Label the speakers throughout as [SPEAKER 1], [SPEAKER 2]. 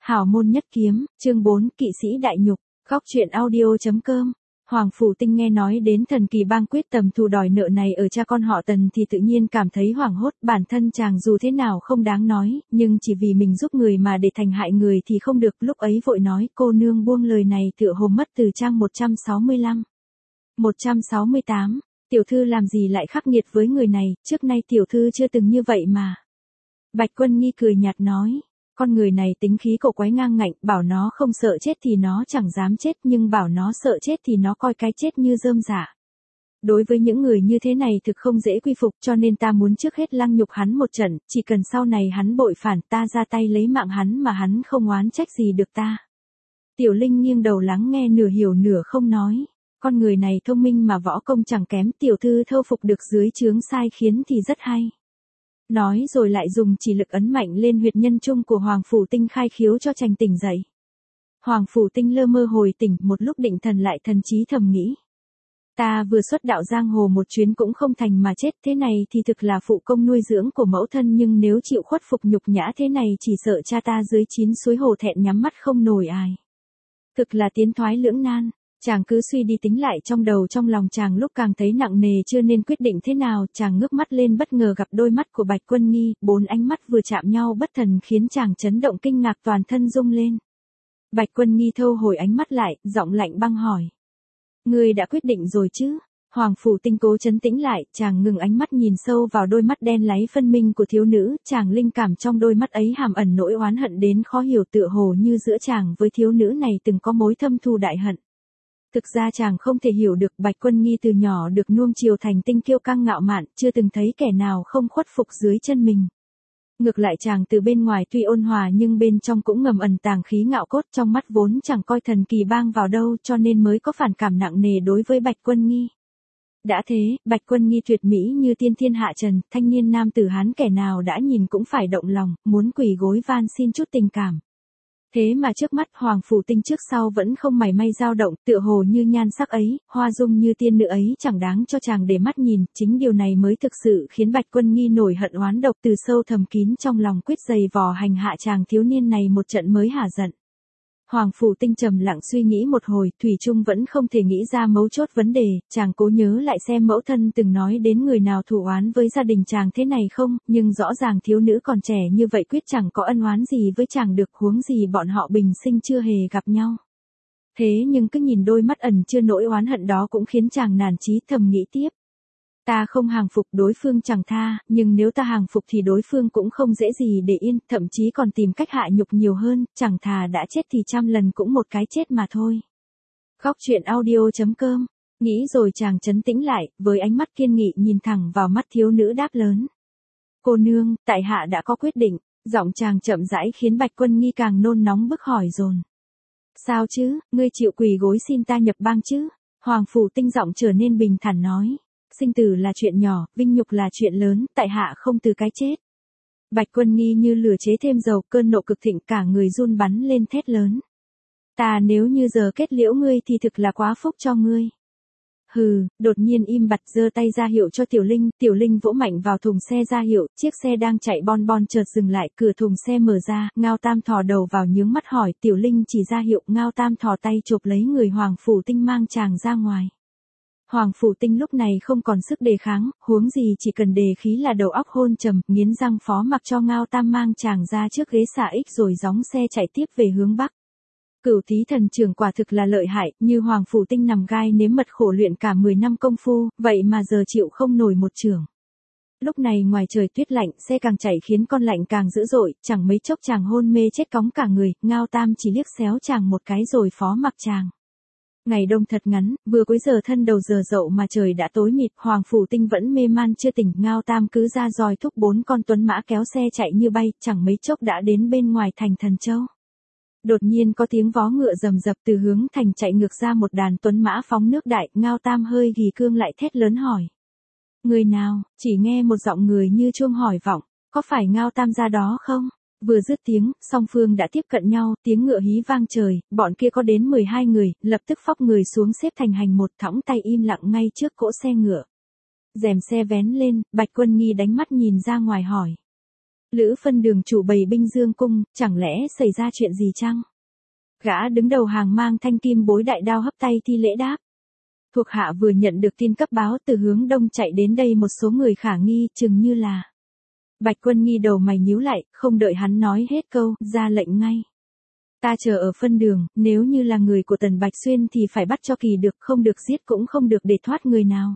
[SPEAKER 1] Hảo môn nhất kiếm, chương 4, kỵ sĩ đại nhục, góc truyện audio.com. Hoàng Phủ Tinh nghe nói đến thần kỳ bang quyết tầm thù đòi nợ này ở cha con họ Tần thì tự nhiên cảm thấy hoảng hốt, bản thân chàng dù thế nào không đáng nói, nhưng chỉ vì mình giúp người mà để thành hại người thì không được, lúc ấy vội nói cô nương buông lời này tựa hồ mất từ trang 165. 168, tiểu thư làm gì lại khắc nghiệt với người này, trước nay tiểu thư chưa từng như vậy mà. Bạch Quân Nghi cười nhạt nói. Con người này tính khí cổ quái ngang ngạnh, bảo nó không sợ chết thì nó chẳng dám chết, nhưng bảo nó sợ chết thì nó coi cái chết như rơm rả. Đối với những người như thế này thực không dễ quy phục, cho nên ta muốn trước hết lăng nhục hắn một trận, chỉ cần sau này hắn bội phản ta ra tay lấy mạng hắn mà hắn không oán trách gì được ta. Tiểu Linh nghiêng đầu lắng nghe, nửa hiểu nửa không nói. Con người này thông minh mà võ công chẳng kém, tiểu thư thâu phục được dưới trướng sai khiến thì rất hay. Nói rồi lại dùng chỉ lực ấn mạnh lên huyệt nhân trung của Hoàng Phủ Tinh khai khiếu cho chàng tỉnh dậy. Hoàng Phủ Tinh lơ mơ hồi tỉnh, một lúc định thần lại thần trí thầm nghĩ. Ta vừa xuất đạo giang hồ một chuyến cũng không thành mà chết, thế này thì thực là phụ công nuôi dưỡng của mẫu thân, nhưng nếu chịu khuất phục nhục nhã thế này chỉ sợ cha ta dưới 9 suối hồ thẹn nhắm mắt không nổi ai. Thực là tiến thoái lưỡng nan. Chàng cứ suy đi tính lại trong đầu, trong lòng chàng lúc càng thấy nặng nề chưa nên quyết định thế nào, chàng ngước mắt lên bất ngờ gặp đôi mắt của Bạch Quân Nghi, bốn ánh mắt vừa chạm nhau bất thần khiến chàng chấn động kinh ngạc toàn thân rung lên. Bạch Quân Nghi thâu hồi ánh mắt lại, giọng lạnh băng hỏi. Ngươi đã quyết định rồi chứ? Hoàng Phủ Tinh cố trấn tĩnh lại, chàng ngừng ánh mắt nhìn sâu vào đôi mắt đen láy phân minh của thiếu nữ, chàng linh cảm trong đôi mắt ấy hàm ẩn nỗi oán hận đến khó hiểu, tựa hồ như giữa chàng với thiếu nữ này từng có mối thâm thù đại hận. Thực ra chàng không thể hiểu được, Bạch Quân Nghi từ nhỏ được nuông chiều thành tinh kiêu căng ngạo mạn, chưa từng thấy kẻ nào không khuất phục dưới chân mình. Ngược lại chàng từ bên ngoài tuy ôn hòa nhưng bên trong cũng ngầm ẩn tàng khí ngạo cốt, trong mắt vốn chẳng coi thần kỳ bang vào đâu, cho nên mới có phản cảm nặng nề đối với Bạch Quân Nghi. Đã thế, Bạch Quân Nghi tuyệt mỹ như tiên thiên hạ trần, thanh niên nam tử Hán kẻ nào đã nhìn cũng phải động lòng, muốn quỳ gối van xin chút tình cảm. Thế mà trước mắt Hoàng Phủ Tinh trước sau vẫn không mảy may dao động, tựa hồ như nhan sắc ấy, hoa dung như tiên nữ ấy chẳng đáng cho chàng để mắt nhìn, chính điều này mới thực sự khiến Bạch Quân Nghi nổi hận oán độc, từ sâu thầm kín trong lòng quyết giày vò hành hạ chàng thiếu niên này một trận mới hả giận. Hoàng Phủ Tinh trầm lặng suy nghĩ một hồi, thủy chung vẫn không thể nghĩ ra mấu chốt vấn đề, chàng cố nhớ lại xem mẫu thân từng nói đến người nào thù oán với gia đình chàng thế này không, nhưng rõ ràng thiếu nữ còn trẻ như vậy quyết chẳng có ân oán gì với chàng được, huống gì bọn họ bình sinh chưa hề gặp nhau. Thế nhưng cứ nhìn đôi mắt ẩn chưa nỗi oán hận đó cũng khiến chàng nản chí, thầm nghĩ tiếp. Ta không hàng phục đối phương chẳng tha, nhưng nếu ta hàng phục thì đối phương cũng không dễ gì để yên, thậm chí còn tìm cách hạ nhục nhiều hơn, chẳng thà đã chết thì trăm lần cũng một cái chết mà thôi. Góc truyện audio.com, nghĩ rồi chàng trấn tĩnh lại, với ánh mắt kiên nghị nhìn thẳng vào mắt thiếu nữ đáp lớn. Cô nương, tại hạ đã có quyết định, giọng chàng chậm rãi khiến Bạch Quân Nghi càng nôn nóng bức hỏi dồn. Sao chứ, ngươi chịu quỳ gối xin ta nhập bang chứ? Hoàng Phủ Tinh giọng trở nên bình thản nói. Sinh tử là chuyện nhỏ, vinh nhục là chuyện lớn, tại hạ không từ cái chết. Bạch Quân Nghi như lửa chế thêm dầu, cơn nộ cực thịnh, cả người run bắn lên thét lớn. Ta nếu như giờ kết liễu ngươi thì thực là quá phúc cho ngươi. Hừ, đột nhiên im bặt giơ tay ra hiệu cho Tiểu Linh vỗ mạnh vào thùng xe ra hiệu, chiếc xe đang chạy bon bon chợt dừng lại, cửa thùng xe mở ra, Ngao Tam thò đầu vào nhướng mắt hỏi, Tiểu Linh chỉ ra hiệu, Ngao Tam thò tay chộp lấy người Hoàng Phủ Tinh mang chàng ra ngoài. Hoàng Phủ Tinh lúc này không còn sức đề kháng, huống gì chỉ cần đề khí là đầu óc hôn trầm, nghiến răng phó mặc cho Ngao Tam mang chàng ra trước ghế xà ích rồi gióng xe chạy tiếp về hướng Bắc. Cửu Thí Thần Trưởng quả thực là lợi hại, như Hoàng Phủ Tinh nằm gai nếm mật khổ luyện cả 10 năm công phu, vậy mà giờ chịu không nổi một chưởng. Lúc này ngoài trời tuyết lạnh, xe càng chạy khiến con lạnh càng dữ dội, chẳng mấy chốc chàng hôn mê chết cóng cả người, Ngao Tam chỉ liếc xéo chàng một cái rồi phó mặc chàng. Ngày đông thật ngắn, vừa cuối giờ thân đầu giờ dậu mà trời đã tối mịt, Hoàng Phủ Tinh vẫn mê man chưa tỉnh, Ngao Tam cứ ra roi thúc 4 con tuấn mã kéo xe chạy như bay, chẳng mấy chốc đã đến bên ngoài thành Thần Châu. Đột nhiên có tiếng vó ngựa rầm rập từ hướng thành chạy ngược ra một đàn tuấn mã phóng nước đại, Ngao Tam hơi ghì cương lại thét lớn hỏi. Người nào? Chỉ nghe một giọng người như chuông hỏi vọng, có phải Ngao Tam ra đó không? Vừa dứt tiếng, song phương đã tiếp cận nhau, tiếng ngựa hí vang trời, bọn kia có đến 12 người, lập tức phóc người xuống xếp thành hành một, thõng tay im lặng ngay trước cỗ xe ngựa. Rèm xe vén lên, Bạch Quân Nghi đánh mắt nhìn ra ngoài hỏi. Lữ Phân Đường chủ bày binh dương cung, chẳng lẽ xảy ra chuyện gì chăng? Gã đứng đầu hàng mang thanh kim bối đại đao hấp tay thi lễ đáp. Thuộc hạ vừa nhận được tin cấp báo từ hướng đông chạy đến đây một số người khả nghi, chừng như là. Bạch Quân Nghi đầu mày nhíu lại, không đợi hắn nói hết câu, ra lệnh ngay. Ta chờ ở phân đường, nếu như là người của Tần Bạch Xuyên thì phải bắt cho kỳ được, không được giết cũng không được để thoát người nào.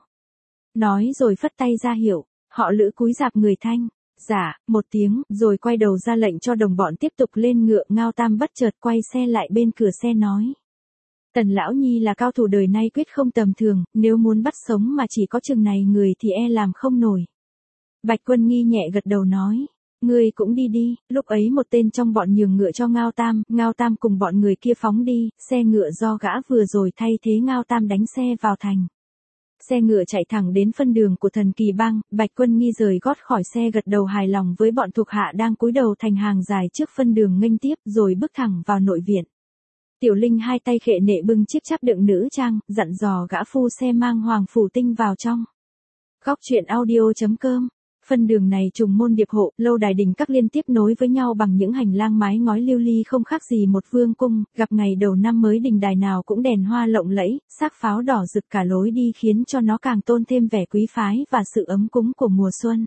[SPEAKER 1] Nói rồi phất tay ra hiệu, họ Lữ cúi rạp người thanh. Dạ, một tiếng, rồi quay đầu ra lệnh cho đồng bọn tiếp tục lên ngựa. Ngao Tam bất chợt quay xe lại bên cửa xe nói. Tần Lão Nhi là cao thủ đời nay quyết không tầm thường, nếu muốn bắt sống mà chỉ có chừng này người thì e làm không nổi. Bạch Quân Nghi nhẹ gật đầu nói. Ngươi cũng đi đi, lúc ấy một tên trong bọn nhường ngựa cho Ngao Tam cùng bọn người kia phóng đi, xe ngựa do gã vừa rồi thay thế Ngao Tam đánh xe vào thành. Xe ngựa chạy thẳng đến phân đường của Thần Kỳ Bang, Bạch Quân Nghi rời gót khỏi xe gật đầu hài lòng với bọn thuộc hạ đang cúi đầu thành hàng dài trước phân đường nghênh tiếp rồi bước thẳng vào nội viện. Tiểu Linh hai tay khệ nệ bưng chiếc cháp đựng nữ trang, dặn dò gã phu xe mang Hoàng Phủ Tinh vào trong. Góc truyện audio.com. Phân đường này trùng môn điệp hộ, lâu đài đình các liên tiếp nối với nhau bằng những hành lang mái ngói lưu ly không khác gì một vương cung, gặp ngày đầu năm mới đình đài nào cũng đèn hoa lộng lẫy, xác pháo đỏ rực cả lối đi khiến cho nó càng tôn thêm vẻ quý phái và sự ấm cúng của mùa xuân.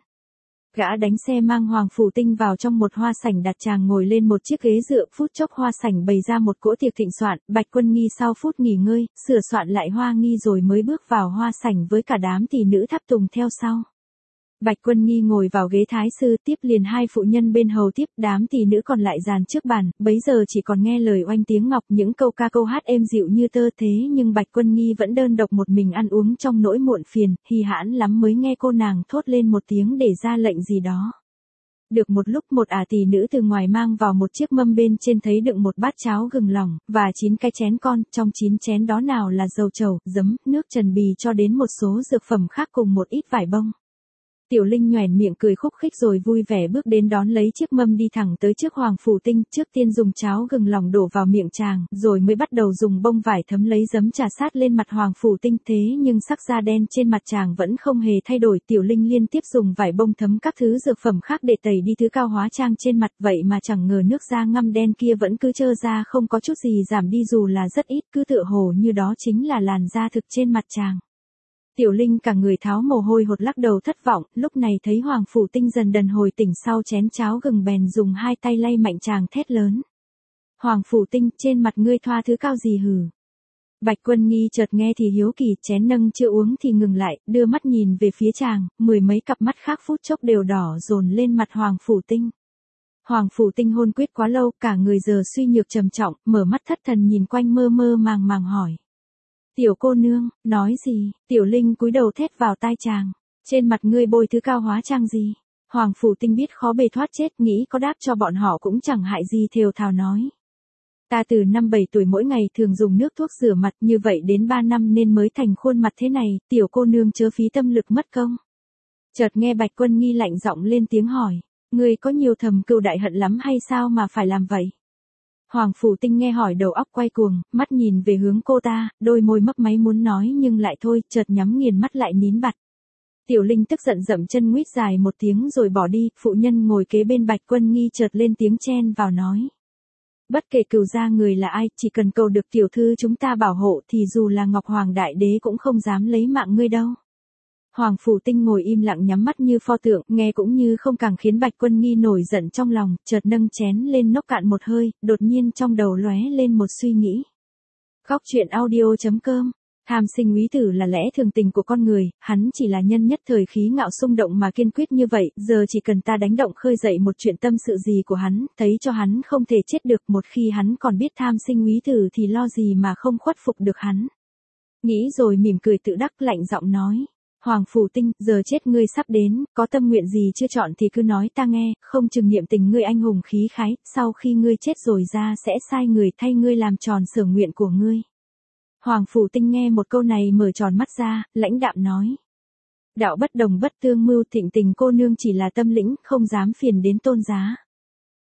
[SPEAKER 1] Gã đánh xe mang Hoàng Phủ Tinh vào trong một hoa sảnh, đặt chàng ngồi lên một chiếc ghế dựa, phút chốc hoa sảnh bày ra một cỗ tiệc thịnh soạn. Bạch Quân Nghi sau phút nghỉ ngơi, sửa soạn lại hoa nghi rồi mới bước vào hoa sảnh với cả đám tỷ nữ tháp tùng theo sau. Bạch Quân Nghi ngồi vào ghế thái sư, tiếp liền hai phụ nhân bên hầu tiếp, đám tỷ nữ còn lại dàn trước bàn, bấy giờ chỉ còn nghe lời oanh tiếng ngọc, những câu ca câu hát êm dịu như tơ. Thế nhưng Bạch Quân Nghi vẫn đơn độc một mình ăn uống trong nỗi muộn phiền, hi hãn lắm mới nghe cô nàng thốt lên một tiếng để ra lệnh gì đó. Được một lúc một tỷ nữ từ ngoài mang vào một chiếc mâm, bên trên thấy đựng một bát cháo gừng lỏng, và 9 cái chén con, trong 9 chén đó nào là dầu trầu, giấm, nước trần bì cho đến một số dược phẩm khác cùng một ít vải bông. Tiểu Linh nhoẻn miệng cười khúc khích rồi vui vẻ bước đến đón lấy chiếc mâm đi thẳng tới trước Hoàng Phủ Tinh, trước tiên dùng cháo gừng lỏng đổ vào miệng chàng, rồi mới bắt đầu dùng bông vải thấm lấy giấm trà sát lên mặt Hoàng Phủ Tinh. Thế nhưng sắc da đen trên mặt chàng vẫn không hề thay đổi. Tiểu Linh liên tiếp dùng vải bông thấm các thứ dược phẩm khác để tẩy đi thứ cao hóa trang trên mặt, vậy mà chẳng ngờ nước da ngăm đen kia vẫn cứ trơ ra không có chút gì giảm đi dù là rất ít, cứ tựa hồ như đó chính là làn da thực trên mặt chàng. Tiểu Linh cả người tháo mồ hôi hột lắc đầu thất vọng, lúc này thấy Hoàng Phủ Tinh dần dần hồi tỉnh sau chén cháo gừng bèn dùng hai tay lay mạnh chàng thét lớn. Hoàng Phủ Tinh, trên mặt ngươi thoa thứ cao gì hử? Bạch Quân Nghi chợt nghe thì hiếu kỳ, chén nâng chưa uống thì ngừng lại, đưa mắt nhìn về phía chàng, mười mấy cặp mắt khác phút chốc đều đỏ dồn lên mặt Hoàng Phủ Tinh. Hoàng Phủ Tinh hôn quyết quá lâu, cả người giờ suy nhược trầm trọng, mở mắt thất thần nhìn quanh mơ mơ màng màng hỏi. Tiểu cô nương, nói gì? Tiểu Linh cúi đầu thét vào tai chàng. Trên mặt ngươi bôi thứ cao hóa trang gì? Hoàng Phủ Tinh biết khó bề thoát chết, nghĩ có đáp cho bọn họ cũng chẳng hại gì, thều thào nói. Ta từ năm 7 tuổi mỗi ngày thường dùng nước thuốc rửa mặt như vậy đến 3 năm nên mới thành khuôn mặt thế này, tiểu cô nương chớ phí tâm lực mất công. Chợt nghe Bạch Quân Nghi lạnh giọng lên tiếng hỏi. Ngươi có nhiều thầm cừu đại hận lắm hay sao mà phải làm vậy? Hoàng Phủ Tinh nghe hỏi đầu óc quay cuồng, mắt nhìn về hướng cô ta, đôi môi mấp máy muốn nói nhưng lại thôi, chợt nhắm nghiền mắt lại nín bặt. Tiểu Linh tức giận dậm chân nguýt dài một tiếng rồi bỏ đi, phụ nhân ngồi kế bên Bạch Quân Nghi chợt lên tiếng chen vào nói. Bất kể cừu gia người là ai, chỉ cần cầu được tiểu thư chúng ta bảo hộ thì dù là Ngọc Hoàng Đại Đế cũng không dám lấy mạng ngươi đâu. Hoàng Phủ Tinh ngồi im lặng nhắm mắt như pho tượng, nghe cũng như không, càng khiến Bạch Quân Nghi nổi giận trong lòng, chợt nâng chén lên nốc cạn một hơi, đột nhiên trong đầu lóe lên một suy nghĩ. Góc truyện audio.com. Tham sinh úy tử là lẽ thường tình của con người, hắn chỉ là nhân nhất thời khí ngạo xung động mà kiên quyết như vậy, giờ chỉ cần ta đánh động khơi dậy một chuyện tâm sự gì của hắn, thấy cho hắn không thể chết được, một khi hắn còn biết tham sinh úy tử thì lo gì mà không khuất phục được hắn. Nghĩ rồi mỉm cười tự đắc, lạnh giọng nói. Hoàng Phủ Tinh, giờ chết ngươi sắp đến, có tâm nguyện gì chưa chọn thì cứ nói ta nghe, không chừng niệm tình ngươi anh hùng khí khái, sau khi ngươi chết rồi ra sẽ sai người thay ngươi làm tròn sở nguyện của ngươi. Hoàng Phủ Tinh nghe một câu này mở tròn mắt ra, lãnh đạm nói. Đạo bất đồng bất tương mưu, Thịnh Tình cô nương chỉ là tâm lĩnh, không dám phiền đến tôn giá.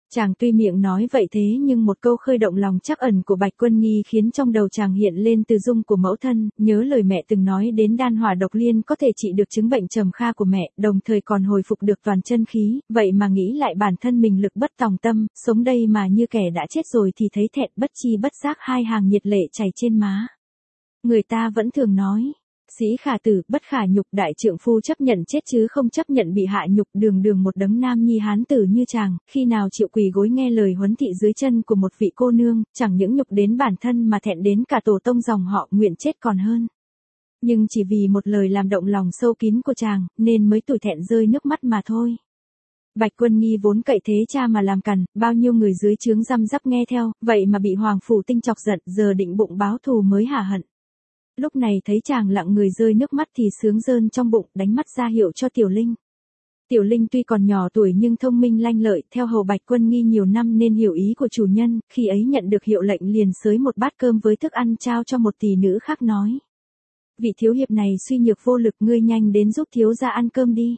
[SPEAKER 1] Chàng tuy miệng nói vậy thế nhưng một câu khơi động lòng trắc ẩn của Bạch Quân Nghi khiến trong đầu chàng hiện lên từ dung của mẫu thân, nhớ lời mẹ từng nói đến đan hỏa độc liên có thể trị được chứng bệnh trầm kha của mẹ, đồng thời còn hồi phục được toàn chân khí, vậy mà nghĩ lại bản thân mình lực bất tòng tâm, sống đây mà như kẻ đã chết rồi thì thấy thẹn, bất chi bất giác hai hàng nhiệt lệ chảy trên má. Người ta vẫn thường nói, sĩ khả tử, bất khả nhục, đại trượng phu chấp nhận chết chứ không chấp nhận bị hạ nhục. Đường đường một đấng nam nhi hán tử như chàng, khi nào chịu quỳ gối nghe lời huấn thị dưới chân của một vị cô nương, chẳng những nhục đến bản thân mà thẹn đến cả tổ tông dòng họ, nguyện chết còn hơn. Nhưng chỉ vì một lời làm động lòng sâu kín của chàng, nên mới tủi thẹn rơi nước mắt mà thôi. Bạch Quân Nghi vốn cậy thế cha mà làm cằn, bao nhiêu người dưới trướng răm rắp nghe theo, vậy mà bị Hoàng Phủ Tinh chọc giận, giờ định bụng báo thù mới hả hận. Lúc này thấy chàng lặng người rơi nước mắt thì sướng rơn trong bụng, đánh mắt ra hiệu cho Tiểu Linh. Tiểu Linh tuy còn nhỏ tuổi nhưng thông minh lanh lợi, theo hầu Bạch Quân Nghi nhiều năm nên hiểu ý của chủ nhân, khi ấy nhận được hiệu lệnh liền xới một bát cơm với thức ăn trao cho một tỷ nữ khác nói. Vị thiếu hiệp này suy nhược vô lực, ngươi nhanh đến giúp thiếu gia ăn cơm đi.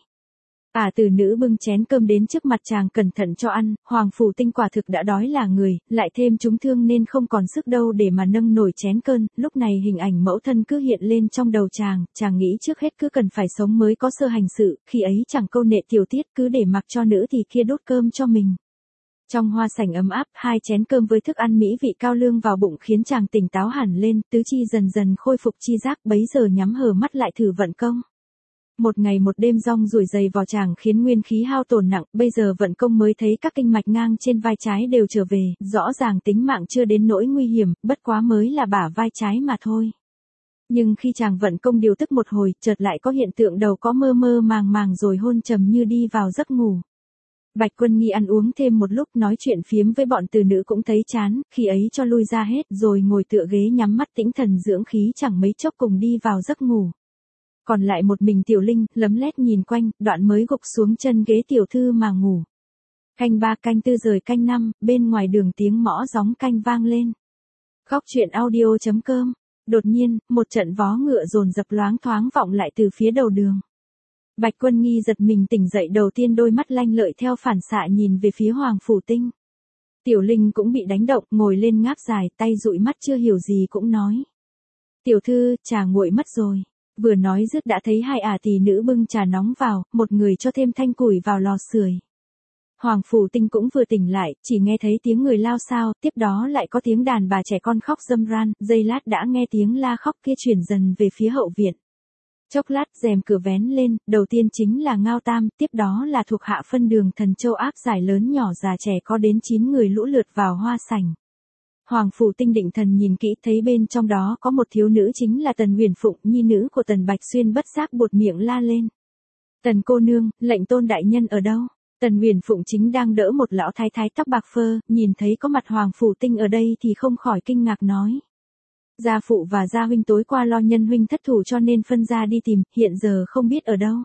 [SPEAKER 1] Tử nữ bưng chén cơm đến trước mặt chàng cẩn thận cho ăn, Hoàng Phủ Tinh quả thực đã đói là người, lại thêm trúng thương nên không còn sức đâu để mà nâng nổi chén cơm, lúc này hình ảnh mẫu thân cứ hiện lên trong đầu chàng nghĩ trước hết cứ cần phải sống mới có sơ hành sự, khi ấy chẳng câu nệ tiểu tiết cứ để mặc cho nữ thì kia đốt cơm cho mình. Trong hoa sảnh ấm áp, hai chén cơm với thức ăn mỹ vị cao lương vào bụng khiến chàng tỉnh táo hẳn lên, tứ chi dần dần khôi phục chi giác, bấy giờ nhắm hờ mắt lại thử vận công. Một ngày một đêm rong ruổi dày vò chàng khiến nguyên khí hao tổn nặng, bây giờ vận công mới thấy các kinh mạch ngang trên vai trái đều trở về, rõ ràng tính mạng chưa đến nỗi nguy hiểm, bất quá mới là bả vai trái mà thôi. Nhưng khi chàng vận công điều tức một hồi, chợt lại có hiện tượng đầu có mơ mơ màng màng rồi hôn trầm như đi vào giấc ngủ. Bạch Quân Nghi ăn uống thêm một lúc nói chuyện phiếm với bọn từ nữ cũng thấy chán, khi ấy cho lui ra hết rồi ngồi tựa ghế nhắm mắt tĩnh thần dưỡng khí chẳng mấy chốc cùng đi vào giấc ngủ. Còn lại một mình Tiểu Linh, lấm lét nhìn quanh, đoạn mới gục xuống chân ghế tiểu thư mà ngủ. Canh 3 canh 4 rời canh 5, bên ngoài đường tiếng mõ gióng canh vang lên. Khóc chuyện audio.com. Đột nhiên, một trận vó ngựa dồn dập loáng thoáng vọng lại từ phía đầu đường. Bạch Quân Nghi giật mình tỉnh dậy, đầu tiên đôi mắt lanh lợi theo phản xạ nhìn về phía Hoàng Phủ Tinh. Tiểu Linh cũng bị đánh động, ngồi lên ngáp dài, tay dụi mắt chưa hiểu gì cũng nói. Tiểu thư, trà nguội mất rồi. Vừa nói dứt đã thấy hai tỷ nữ bưng trà nóng vào, một người cho thêm thanh củi vào lò sưởi. Hoàng Phủ Tinh cũng vừa tỉnh lại, chỉ nghe thấy tiếng người lao xao, tiếp đó lại có tiếng đàn bà trẻ con khóc râm ran, giây lát đã nghe tiếng la khóc kia chuyển dần về phía hậu viện. Chốc lát rèm cửa vén lên, đầu tiên chính là Ngao Tam, tiếp đó là thuộc hạ phân đường Thần Châu áp giải lớn nhỏ già trẻ có đến 9 người lũ lượt vào hoa sảnh. Hoàng Phủ Tinh định thần nhìn kỹ thấy bên trong đó có một thiếu nữ chính là Tần Huyền Phụng, nhi nữ của Tần Bạch Xuyên, bất giác buột miệng la lên. Tần cô nương, lệnh tôn đại nhân ở đâu? Tần Huyền Phụng chính đang đỡ một lão thái thái tóc bạc phơ, nhìn thấy có mặt Hoàng Phủ Tinh ở đây thì không khỏi kinh ngạc nói. Gia phụ và gia huynh tối qua lo nhân huynh thất thủ cho nên phân ra đi tìm, hiện giờ không biết ở đâu.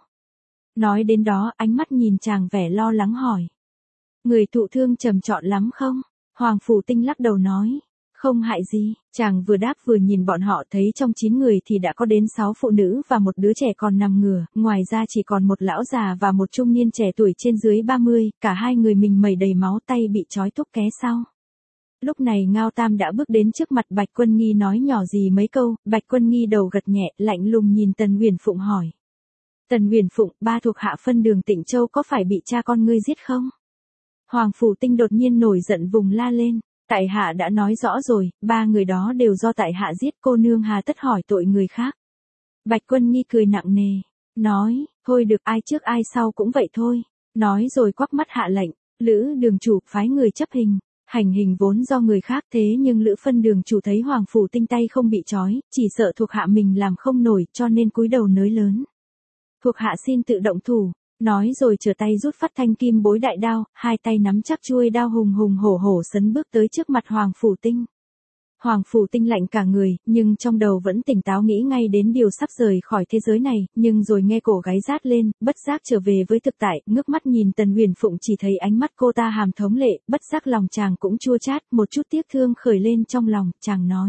[SPEAKER 1] Nói đến đó, ánh mắt nhìn chàng vẻ lo lắng hỏi. Người thụ thương trầm trọng lắm không? Hoàng Phủ Tinh lắc đầu nói. Không hại gì, chàng vừa đáp vừa nhìn bọn họ thấy trong 9 người thì đã có đến 6 phụ nữ và một đứa trẻ còn nằm ngửa, ngoài ra chỉ còn một lão già và một trung niên trẻ tuổi trên dưới 30, cả hai người mình mẩy đầy máu, tay bị trói thúc ké sau. Lúc này Ngao Tam đã bước đến trước mặt Bạch Quân Nghi nói nhỏ gì mấy câu, Bạch Quân Nghi đầu gật nhẹ, lạnh lùng nhìn Tần Huyền Phụng hỏi. Tần Huyền Phụng, ba thuộc hạ phân đường Tịnh Châu có phải bị cha con ngươi giết không? Hoàng Phủ Tinh đột nhiên nổi giận vùng la lên. Tại hạ đã nói rõ rồi, ba người đó đều do tại hạ giết, cô nương hà tất hỏi tội người khác. Bạch Quân Nghi cười nặng nề, nói, thôi được, ai trước ai sau cũng vậy thôi. Nói rồi quắc mắt hạ lệnh, Lữ đường chủ phái người chấp hình. Hành hình vốn do người khác thế nhưng Lữ phân đường chủ thấy Hoàng Phủ Tinh tay không bị trói, chỉ sợ thuộc hạ mình làm không nổi cho nên cúi đầu nới lớn. Thuộc hạ xin tự động thủ. Nói rồi trở tay rút phát thanh kim bối đại đao, hai tay nắm chắc chuôi đao hùng hùng hổ hổ sấn bước tới trước mặt Hoàng Phủ Tinh. Hoàng Phủ Tinh lạnh cả người, nhưng trong đầu vẫn tỉnh táo nghĩ ngay đến điều sắp rời khỏi thế giới này, nhưng rồi nghe cổ gáy rát lên, bất giác trở về với thực tại, ngước mắt nhìn Tần Huyền Phụng chỉ thấy ánh mắt cô ta hàm thống lệ, bất giác lòng chàng cũng chua chát, một chút tiếc thương khởi lên trong lòng, chàng nói.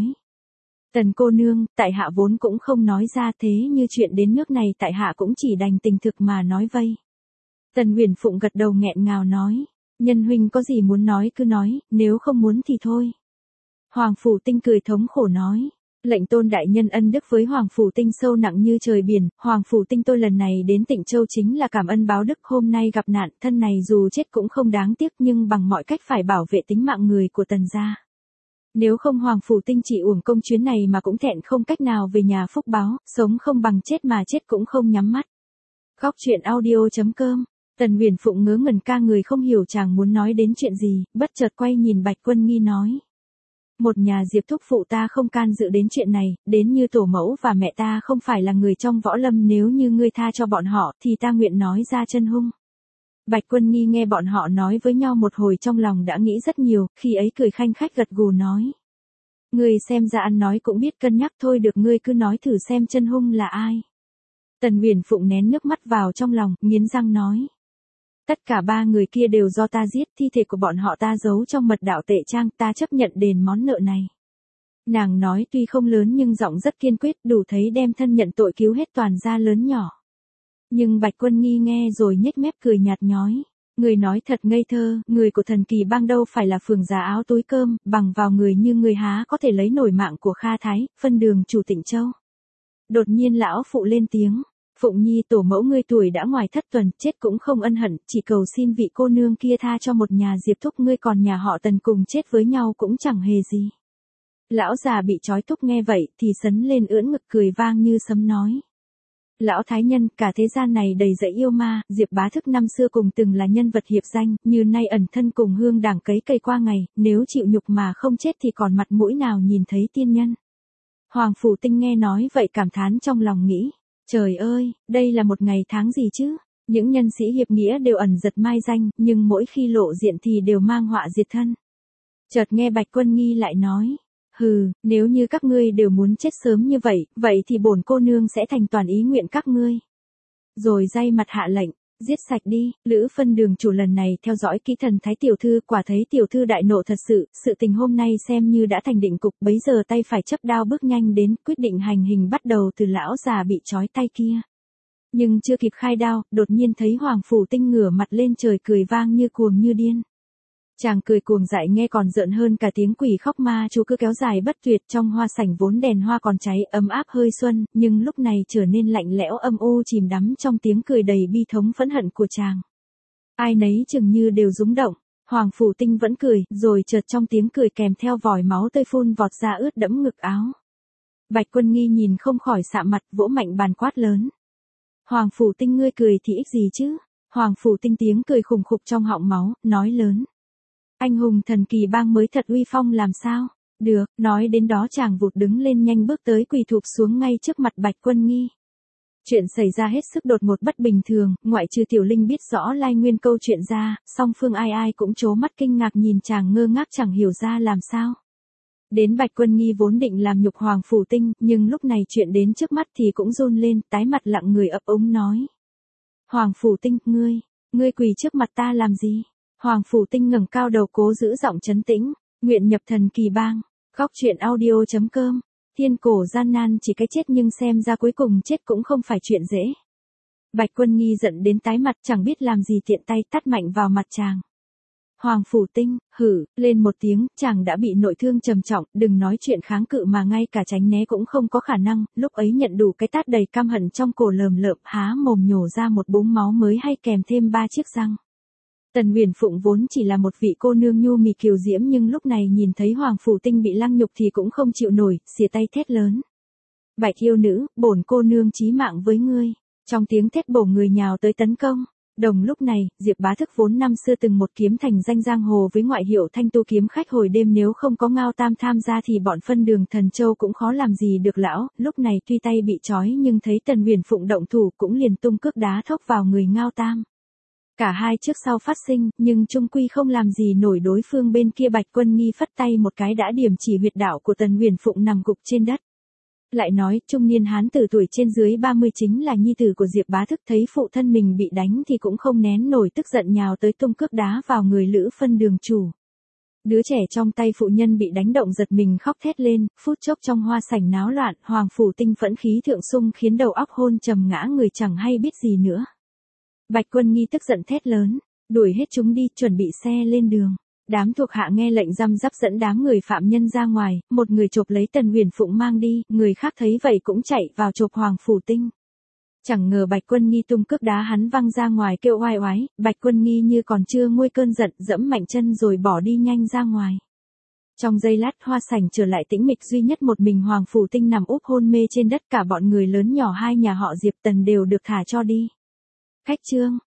[SPEAKER 1] Tần cô nương, tại hạ vốn cũng không nói ra, thế như chuyện đến nước này tại hạ cũng chỉ đành tình thực mà nói vây. Tần Huyền Phụng gật đầu nghẹn ngào nói. Nhân huynh có gì muốn nói cứ nói, nếu không muốn thì thôi. Hoàng Phủ Tinh cười thống khổ nói. Lệnh Tôn đại nhân ân đức với Hoàng Phủ Tinh sâu nặng như trời biển, Hoàng Phủ Tinh tôi lần này đến Tịnh Châu chính là cảm ân báo đức, hôm nay gặp nạn, thân này dù chết cũng không đáng tiếc nhưng bằng mọi cách phải bảo vệ tính mạng người của Tần gia. Nếu không Hoàng Phủ Tinh chỉ uổng công chuyến này mà cũng thẹn không cách nào về nhà phúc báo, sống không bằng chết mà chết cũng không nhắm mắt. Góc truyện audio.com. Tần Uyển Phụng ngớ ngẩn ca người không hiểu chàng muốn nói đến chuyện gì, bất chợt quay nhìn Bạch Quân Nghi nói. Một nhà Diệp thúc phụ ta không can dự đến chuyện này, đến như tổ mẫu và mẹ ta không phải là người trong võ lâm, nếu như ngươi tha cho bọn họ thì ta nguyện nói ra chân hung. Bạch Quân Nghi nghe bọn họ nói với nhau một hồi trong lòng đã nghĩ rất nhiều, khi ấy cười khanh khách gật gù nói. Ngươi xem ra ăn nói cũng biết cân nhắc thôi, được ngươi cứ nói thử xem chân hung là ai. Tần Uyển Phụng nén nước mắt vào trong lòng, nghiến răng nói. Tất cả ba người kia đều do ta giết, thi thể của bọn họ ta giấu trong mật đạo tệ trang, ta chấp nhận đền món nợ này. Nàng nói tuy không lớn nhưng giọng rất kiên quyết, đủ thấy đem thân nhận tội cứu hết toàn gia lớn nhỏ. Nhưng Bạch Quân Nghi nghe rồi nhếch mép cười nhạt nhói. Người nói thật ngây thơ, người của thần kỳ bang đâu phải là phường giá áo túi cơm, bằng vào người như người há có thể lấy nổi mạng của Kha Thái, phân đường chủ Tịnh Châu. Đột nhiên lão phụ lên tiếng. Phụng Nhi tổ mẫu ngươi tuổi đã ngoài thất tuần, chết cũng không ân hận, chỉ cầu xin vị cô nương kia tha cho một nhà Diệp thúc ngươi, còn nhà họ Tần cùng chết với nhau cũng chẳng hề gì. Lão già bị trói thúc nghe vậy thì sấn lên ưỡn ngực cười vang như sấm nói. Lão thái nhân, cả thế gian này đầy dẫy yêu ma, Diệp Bá Thức năm xưa cùng từng là nhân vật hiệp danh, như nay ẩn thân cùng hương đảng cấy cây qua ngày, nếu chịu nhục mà không chết thì còn mặt mũi nào nhìn thấy tiên nhân. Hoàng Phủ Tinh nghe nói vậy cảm thán trong lòng nghĩ. Trời ơi, đây là một ngày tháng gì chứ? Những nhân sĩ hiệp nghĩa đều ẩn giật mai danh, nhưng mỗi khi lộ diện thì đều mang họa diệt thân. Chợt nghe Bạch Quân Nghi lại nói. Hừ, nếu như các ngươi đều muốn chết sớm như vậy, vậy thì bổn cô nương sẽ thành toàn ý nguyện các ngươi. Rồi day mặt hạ lệnh, giết sạch đi. Lữ phân đường chủ lần này theo dõi kỹ thần thái tiểu thư, quả thấy tiểu thư đại nộ thật sự tình hôm nay xem như đã thành định cục, bấy giờ tay phải chấp đao bước nhanh đến, quyết định hành hình bắt đầu từ lão già bị trói tay kia. Nhưng chưa kịp khai đao, đột nhiên thấy Hoàng Phủ Tinh ngửa mặt lên trời cười vang như cuồng như điên. Chàng cười cuồng dại nghe còn rợn hơn cả tiếng quỷ khóc ma chú cứ kéo dài bất tuyệt, trong hoa sảnh vốn đèn hoa còn cháy ấm áp hơi xuân, nhưng lúc này trở nên lạnh lẽo âm u, chìm đắm trong tiếng cười đầy bi thống phẫn hận của chàng. Ai nấy chừng như đều rúng động, Hoàng Phủ Tinh vẫn cười, rồi chợt trong tiếng cười kèm theo vòi máu tươi phun vọt ra ướt đẫm ngực áo. Bạch Quân Nghi nhìn không khỏi sạm mặt, vỗ mạnh bàn quát lớn. Hoàng Phủ Tinh ngươi cười thì ích gì chứ? Hoàng Phủ Tinh tiếng cười khủng khục trong họng máu, nói lớn. Anh hùng thần kỳ bang mới thật uy phong làm sao? Được, nói đến đó chàng vụt đứng lên nhanh bước tới quỳ thụp xuống ngay trước mặt Bạch Quân Nghi. Chuyện xảy ra hết sức đột ngột bất bình thường, ngoại trừ Tiểu Linh biết rõ lai nguyên câu chuyện ra, song phương ai ai cũng trố mắt kinh ngạc nhìn chàng ngơ ngác chẳng hiểu ra làm sao. Đến Bạch Quân Nghi vốn định làm nhục Hoàng Phủ Tinh, nhưng lúc này chuyện đến trước mắt thì cũng run lên, tái mặt lặng người ấp úng nói. Hoàng Phủ Tinh, ngươi quỳ trước mặt ta làm gì? Hoàng Phủ Tinh ngẩng cao đầu cố giữ giọng trấn tĩnh, nguyện nhập thần kỳ bang. Góc truyện audio.com. Thiên cổ gian nan chỉ cái chết nhưng xem ra cuối cùng chết cũng không phải chuyện dễ. Bạch Quân Nghi giận đến tái mặt chẳng biết làm gì tiện tay tát mạnh vào mặt chàng. Hoàng Phủ Tinh, hử, lên một tiếng, chàng đã bị nội thương trầm trọng, đừng nói chuyện kháng cự mà ngay cả tránh né cũng không có khả năng, lúc ấy nhận đủ cái tát đầy căm hận trong cổ lờm lợm, há mồm nhổ ra một búng máu mới hay kèm thêm 3 chiếc răng. Tần Uyển Phụng vốn chỉ là một vị cô nương nhu mì kiều diễm nhưng lúc này nhìn thấy Hoàng Phủ Tinh bị lăng nhục thì cũng không chịu nổi, xìa tay thét lớn. Bạch yêu nữ, bổn cô nương chí mạng với ngươi. Trong tiếng thét bổ người nhào tới tấn công. Đồng lúc này, Diệp Bá Thức vốn năm xưa từng một kiếm thành danh giang hồ với ngoại hiệu Thanh Tu kiếm khách hồi đêm, nếu không có Ngao Tam tham gia thì bọn phân đường Thần Châu cũng khó làm gì được lão, lúc này tuy tay bị trói nhưng thấy Tần Uyển Phụng động thủ cũng liền tung cước đá thốc vào người Ngao Tam. Cả hai trước sau phát sinh, nhưng chung quy không làm gì nổi đối phương bên kia. Bạch Quân Nghi phất tay một cái đã điểm chỉ huyệt đạo của Tần Uyển Phụng nằm gục trên đất. Lại nói, trung niên hán tử tuổi trên dưới 30 chính là nhi tử của Diệp Bá Thức, thấy phụ thân mình bị đánh thì cũng không nén nổi tức giận nhào tới tung cước đá vào người Lữ phân đường chủ. Đứa trẻ trong tay phụ nhân bị đánh động giật mình khóc thét lên, phút chốc trong hoa sảnh náo loạn, Hoàng Phủ Tinh phẫn khí thượng xung khiến đầu óc hôn trầm ngã người chẳng hay biết gì nữa. Bạch Quân Nghi tức giận thét lớn. Đuổi hết chúng đi, chuẩn bị xe lên đường. Đám thuộc hạ nghe lệnh răm rắp dẫn đám người phạm nhân ra ngoài, một người chộp lấy Tần Huyền Phụng mang đi, người khác thấy vậy cũng chạy vào chộp Hoàng Phủ Tinh. Chẳng ngờ Bạch Quân Nghi tung cước đá hắn văng ra ngoài kêu oai oái, Bạch Quân Nghi như còn chưa nguôi cơn giận, dẫm mạnh chân rồi bỏ đi nhanh ra ngoài. Trong giây lát hoa sảnh trở lại tĩnh mịch, duy nhất một mình Hoàng Phủ Tinh nằm úp hôn mê trên đất, cả bọn người lớn nhỏ hai nhà họ Diệp Tần đều được thả cho đi. Khách trương,